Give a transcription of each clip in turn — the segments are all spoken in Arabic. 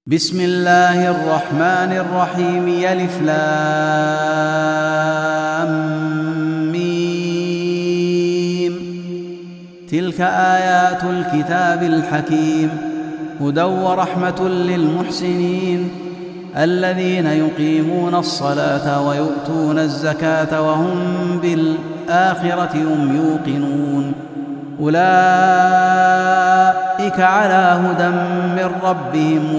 بسم الله الرحمن الرحيم. ألف لام ميم. تلك آيات الكتاب الحكيم، هدى ورحمة للمحسنين الذين يقيمون الصلاة ويؤتون الزكاة وهم بالآخرة هم يوقنون. أولئك على هدى من ربهم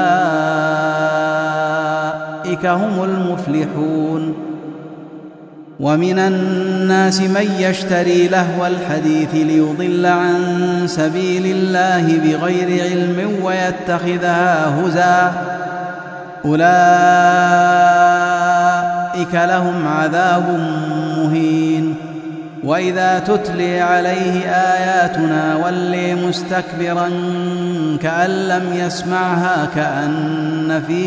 وأولئك هم المفلحون. ومن الناس من يشتري لهو الحديث ليضل عن سبيل الله بغير علم ويتخذها هزوا، أولئك لهم عذاب مهين. وإذا تتلي عليه آياتنا ولي مستكبرا كأن لم يسمعها كأن في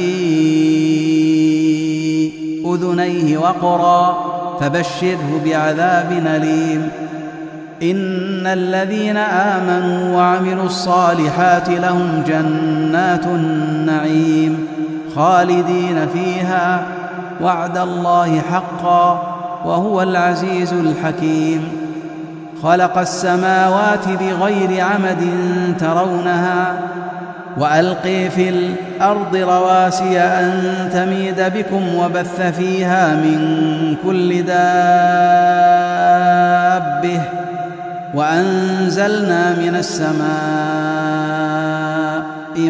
أذنيه وقرا، فبشره بعذاب أليم. إن الذين آمنوا وعملوا الصالحات لهم جنات النعيم خالدين فيها، وعد الله حقا وهو العزيز الحكيم. خلق السماوات بغير عمد ترونها، وألقي في الأرض رواسي أن تميد بكم وبث فيها من كل دابة، وأنزلنا من السماء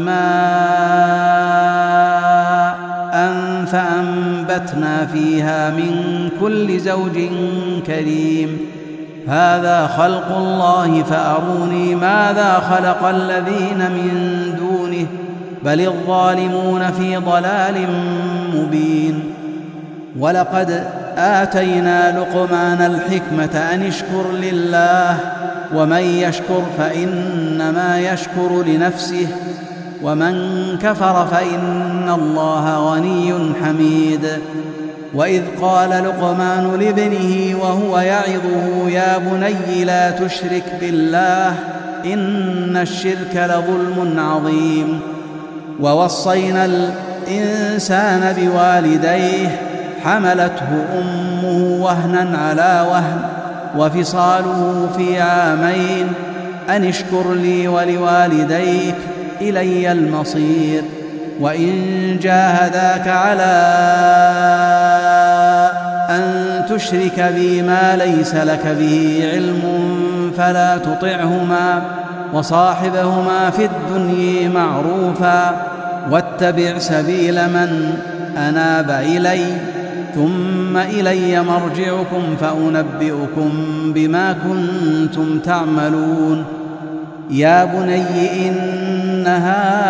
ماء فأنبتنا فيها من كل زوج كريم. هذا خلق الله فأروني ماذا خلق الذين من دونه، بل الظالمون في ضلال مبين. ولقد آتينا لقمان الحكمة أن اشكر لله، ومن يشكر فإنما يشكر لنفسه، ومن كفر فإن الله غني حميد. وإذ قال لقمان لابنه وهو يعظه يا بني لا تشرك بالله إن الشرك لظلم عظيم. ووصينا الإنسان بوالديه حملته أمه وهنا على وهن وفصاله في عامين أن اشكر لي ولوالديك إلي المصير. وإن جاهداك على أن تشرك بي ما ليس لك به علم فلا تطعهما، وصاحبهما في الدنيا معروفا، واتبع سبيل من أناب إلي، ثم إلي مرجعكم فأنبئكم بما كنتم تعملون. يا بني إنها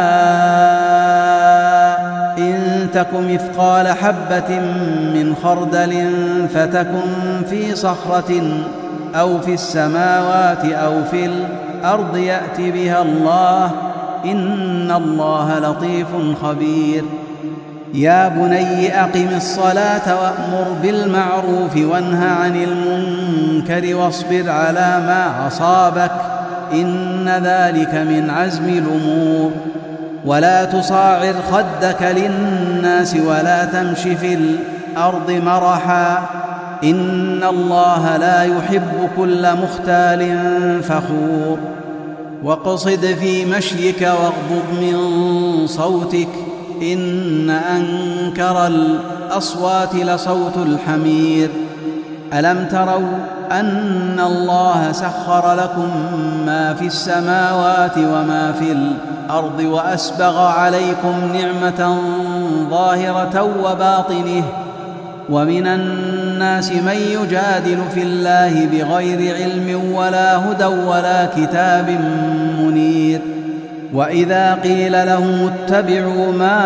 إن تك مثقال حبة من خردل فتكن في صخرة أو في السماوات أو في الأرض يأت بها الله، إن الله لطيف خبير. يا بني أقم الصلاة وأمر بالمعروف وانه عن المنكر واصبر على ما أصابك، إن ذلك من عزم الأمور. ولا تصاعر خدك للناس ولا تمش في الأرض مرحا، إن الله لا يحب كل مختال فخور. واقصد في مشيك واغضض من صوتك، إن أنكر الأصوات لصوت الحمير. ألم تروا أن الله سخر لكم ما في السماوات وما في الأرض وأسبغ عليكم نعمة ظاهرة وباطنه؟ ومن الناس من يجادل في الله بغير علم ولا هدى ولا كتاب منير. وإذا قيل لهم اتبعوا ما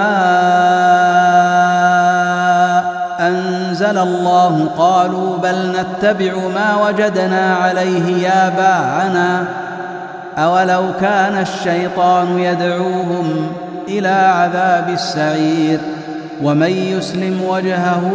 أنزل الله قالوا بل نتبع ما وجدنا عليه آباءنا، أولو كان الشيطان يدعوهم إلى عذاب السعير. ومن يسلم وجهه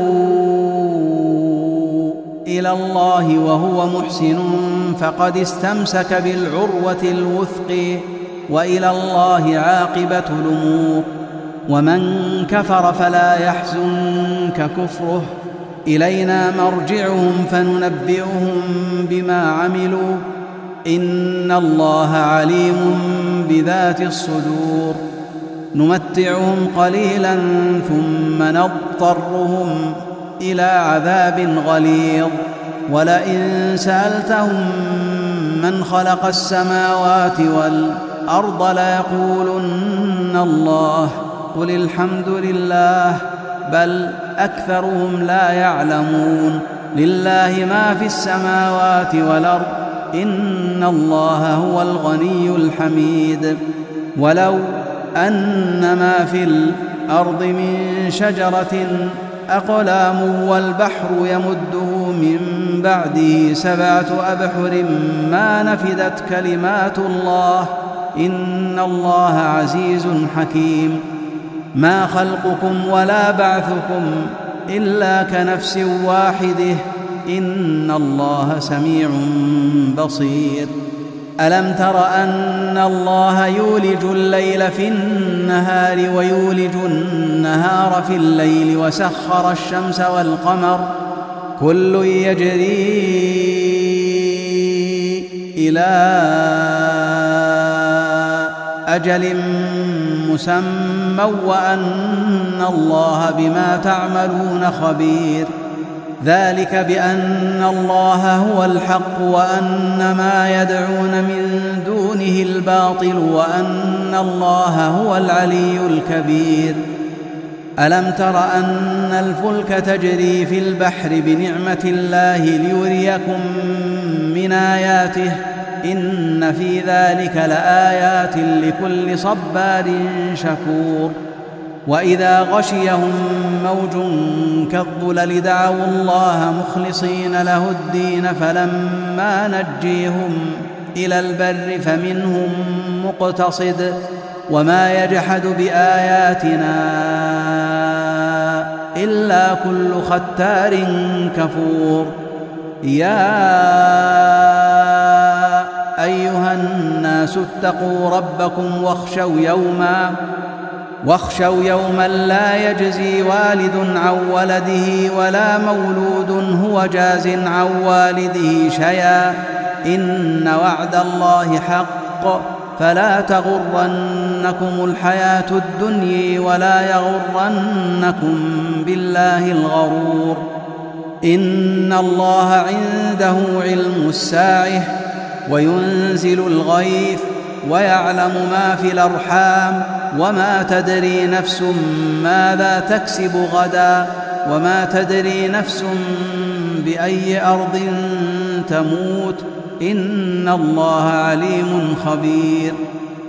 إلى الله وهو محسن فقد استمسك بالعروة الوثق، وإلى الله عاقبة الأمور. ومن كفر فلا يحزنك كفره، إلينا مرجعهم فننبئهم بما عملوا، إن الله عليم بذات الصدور. نمتعهم قليلا ثم نضطرهم إلى عذاب غليظ. ولئن سألتهم من خلق السماوات والأرض ليقولن الله، قل الحمد لله، بل أكثرهم لا يعلمون. لله ما في السماوات والأرض، إن الله هو الغني الحميد. ولو أن ما في الأرض من شجرة أقلام والبحر يمده من بعده 7 أبحر ما نفدت كلمات الله، إن الله عزيز حكيم. ما خلقكم ولا بعثكم إلا كنفس واحدة، إن الله سميع بصير. ألم تر أن الله يولج الليل في النهار ويولج النهار في الليل، وسخر الشمس والقمر كل يجري إلى أجل مسمى، وأن الله بما تعملون خبير. ذلك بأن الله هو الحق، وأن ما يدعون من دونه الباطل، وأن الله هو العلي الكبير. ألم تر أن الفلك تجري في البحر بنعمة الله ليريكم من آياته، إن في ذلك لآيات لكل صبار شكور. وإذا غشيهم موج كالظلل دعوا الله مخلصين له الدين، فلما نجيهم إلى البر فمنهم مقتصد، وما يجحد بآياتنا إلا كل ختار كفور. يا أيها الناس اتقوا ربكم واخشوا يوما لا يجزي والد عن ولده ولا مولود هو جاز عن والده شيئا، إن وعد الله حق، فلا تغرنكم الحياة الدنيا ولا يغرنكم بالله الغرور. إن الله عنده علم الساعة وينزل الغيث ويعلم ما في الأرحام، وما تدري نفس ماذا تكسب غدا، وما تدري نفس بأي أرض تموت، إن الله عليم خبير.